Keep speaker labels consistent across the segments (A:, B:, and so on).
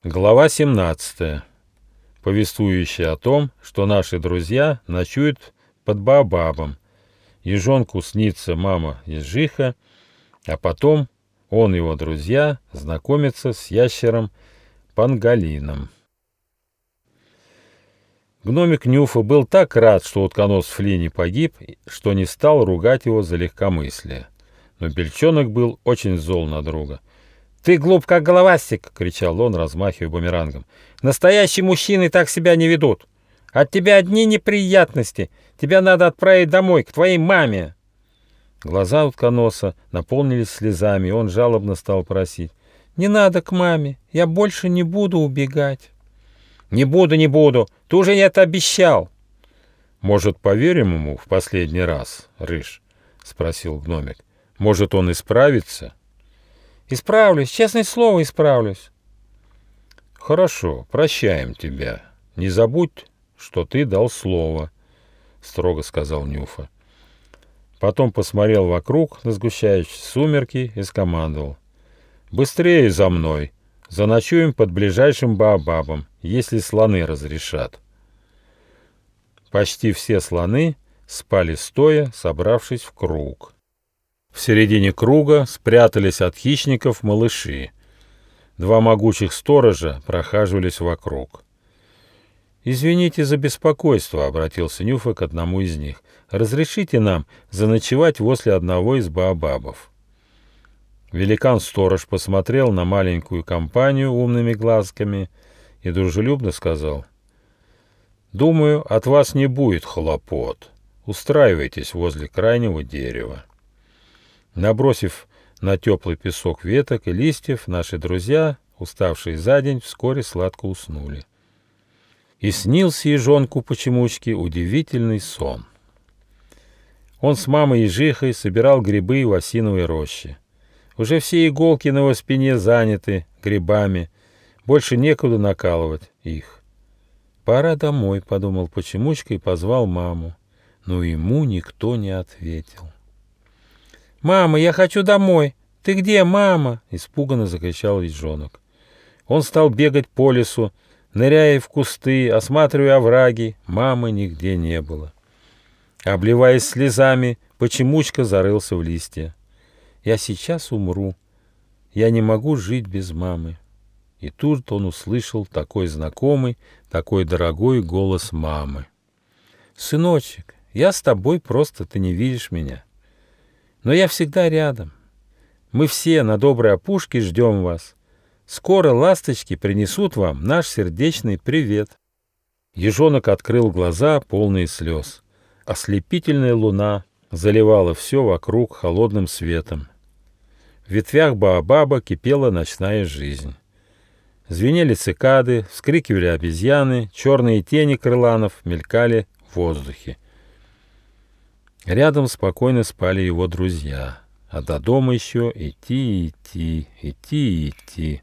A: Глава 17, повествующая о том, что наши друзья ночуют под Баобабом. Ежонку снится мама-ежиха, а потом он и его друзья знакомятся с ящером Панголином. Гномик Нюфа был так рад, что утконос Флини погиб, что не стал ругать его за легкомыслие. Но Бельчонок был очень зол на друга. «Ты глуп, как головастик!» — кричал он, размахивая бумерангом. «Настоящие мужчины так себя не ведут! От тебя одни неприятности! Тебя надо отправить домой, к твоей маме!» Глаза утконоса наполнились слезами, и он жалобно стал просить. «Не надо к маме, я больше не буду убегать». «Не буду, ты уже это обещал!» «Может, поверим ему в последний раз, Рыж?» — спросил гномик. «Может, он исправится?» «Исправлюсь, честное слово, исправлюсь». «Хорошо, прощаем тебя. Не забудь, что ты дал слово», — строго сказал Нюфа. Потом посмотрел вокруг на сгущающиеся сумерки и скомандовал. «Быстрее за мной! Заночуем под ближайшим Баобабом, если слоны разрешат». Почти все слоны спали стоя, собравшись в круг. В середине круга спрятались от хищников малыши. Два могучих сторожа прохаживались вокруг. «Извините за беспокойство», — обратился Нюфа к одному из них. «Разрешите нам заночевать возле одного из Баобабов». Великан-сторож посмотрел на маленькую компанию умными глазками и дружелюбно сказал: «Думаю, от вас не будет хлопот. Устраивайтесь возле крайнего дерева». Набросив на теплый песок веток и листьев, наши друзья, уставшие за день, вскоре сладко уснули. И снился ежонку-почемучке удивительный сон. Он с мамой-ежихой собирал грибы в осиновой роще. Уже все иголки на его спине заняты грибами, больше некуда накалывать их. «Пора домой», — подумал почемучка и позвал маму, но ему никто не ответил. «Мама, я хочу домой! Ты где, мама?» — испуганно закричал ежонок. Он стал бегать по лесу, ныряя в кусты, осматривая овраги. Мамы нигде не было. Обливаясь слезами, почемучка зарылся в листья. «Я сейчас умру. Я не могу жить без мамы». И тут он услышал такой знакомый, такой дорогой голос мамы. «Сыночек, я с тобой, просто ты не видишь меня. Но я всегда рядом. Мы все на доброй опушке ждем вас. Скоро ласточки принесут вам наш сердечный привет». Ежонок открыл глаза, полные слез. Ослепительная луна заливала все вокруг холодным светом. В ветвях Баобаба кипела ночная жизнь. Звенели цикады, вскрикивали обезьяны, черные тени крыланов мелькали в воздухе. Рядом спокойно спали его друзья, а до дома еще идти.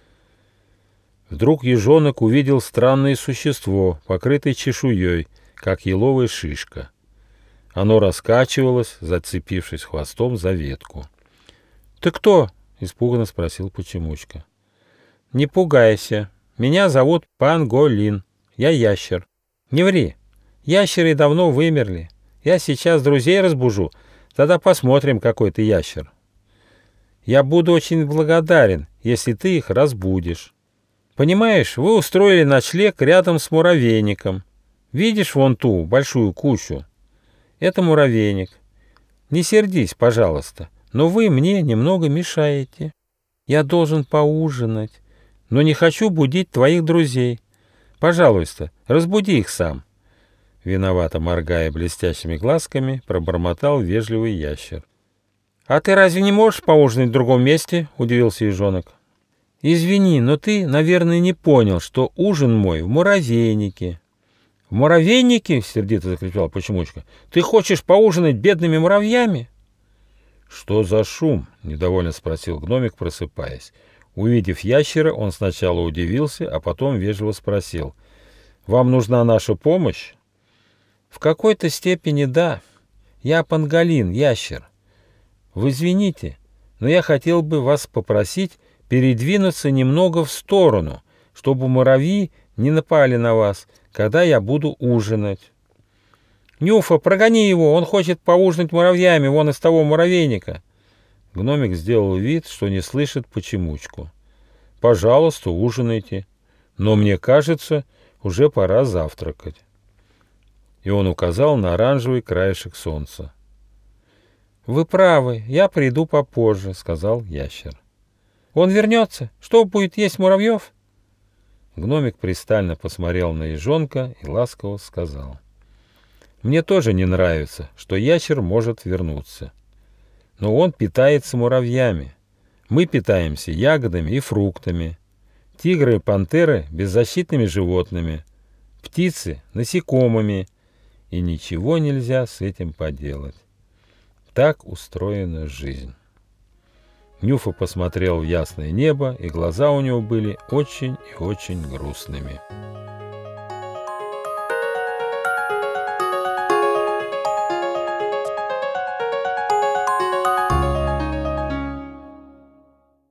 A: Вдруг ежонок увидел странное существо, покрытое чешуей, как еловая шишка. Оно раскачивалось, зацепившись хвостом за ветку. «Ты кто?» — испуганно спросил почемучка. «Не пугайся. Меня зовут Панголин. Я ящер. Не ври. Ящеры давно вымерли. Я сейчас друзей разбужу. Тогда посмотрим, какой ты ящер. Я буду очень благодарен, если ты их разбудишь. Понимаешь, вы устроили ночлег рядом с муравейником. Видишь вон ту большую кучу? Это муравейник. Не сердись, пожалуйста, но вы мне немного мешаете. Я должен поужинать, но не хочу будить твоих друзей. Пожалуйста, разбуди их сам». Виновато моргая блестящими глазками, пробормотал вежливый ящер. «А ты разве не можешь поужинать в другом месте?» — удивился ежонок. «Извини, но ты, наверное, не понял, что ужин мой в муравейнике». «В муравейнике?» — сердито закричал почемучка. «Ты хочешь поужинать бедными муравьями?» «Что за шум?» — недовольно спросил гномик, просыпаясь. Увидев ящера, он сначала удивился, а потом вежливо спросил. «Вам нужна наша помощь?» «В какой-то степени да. Я Панголин, ящер. Вы извините, но я хотел бы вас попросить передвинуться немного в сторону, чтобы муравьи не напали на вас, когда я буду ужинать. Нюфа, прогони его, он хочет поужинать муравьями, вон из того муравейника. Гномик сделал вид, что не слышит почемучку. Пожалуйста, ужинайте, но мне кажется, уже пора завтракать. И он указал на оранжевый краешек солнца. «Вы правы, я приду попозже», — сказал ящер. «Он вернется? Что будет есть муравьев?» Гномик пристально посмотрел на ежонка и ласково сказал. «Мне тоже не нравится, что ящер может вернуться. Но он питается муравьями. Мы питаемся ягодами и фруктами. Тигры и пантеры — беззащитными животными. Птицы — насекомыми. И ничего нельзя с этим поделать. Так устроена жизнь». Нюфа посмотрел в ясное небо, и глаза у него были очень и очень грустными.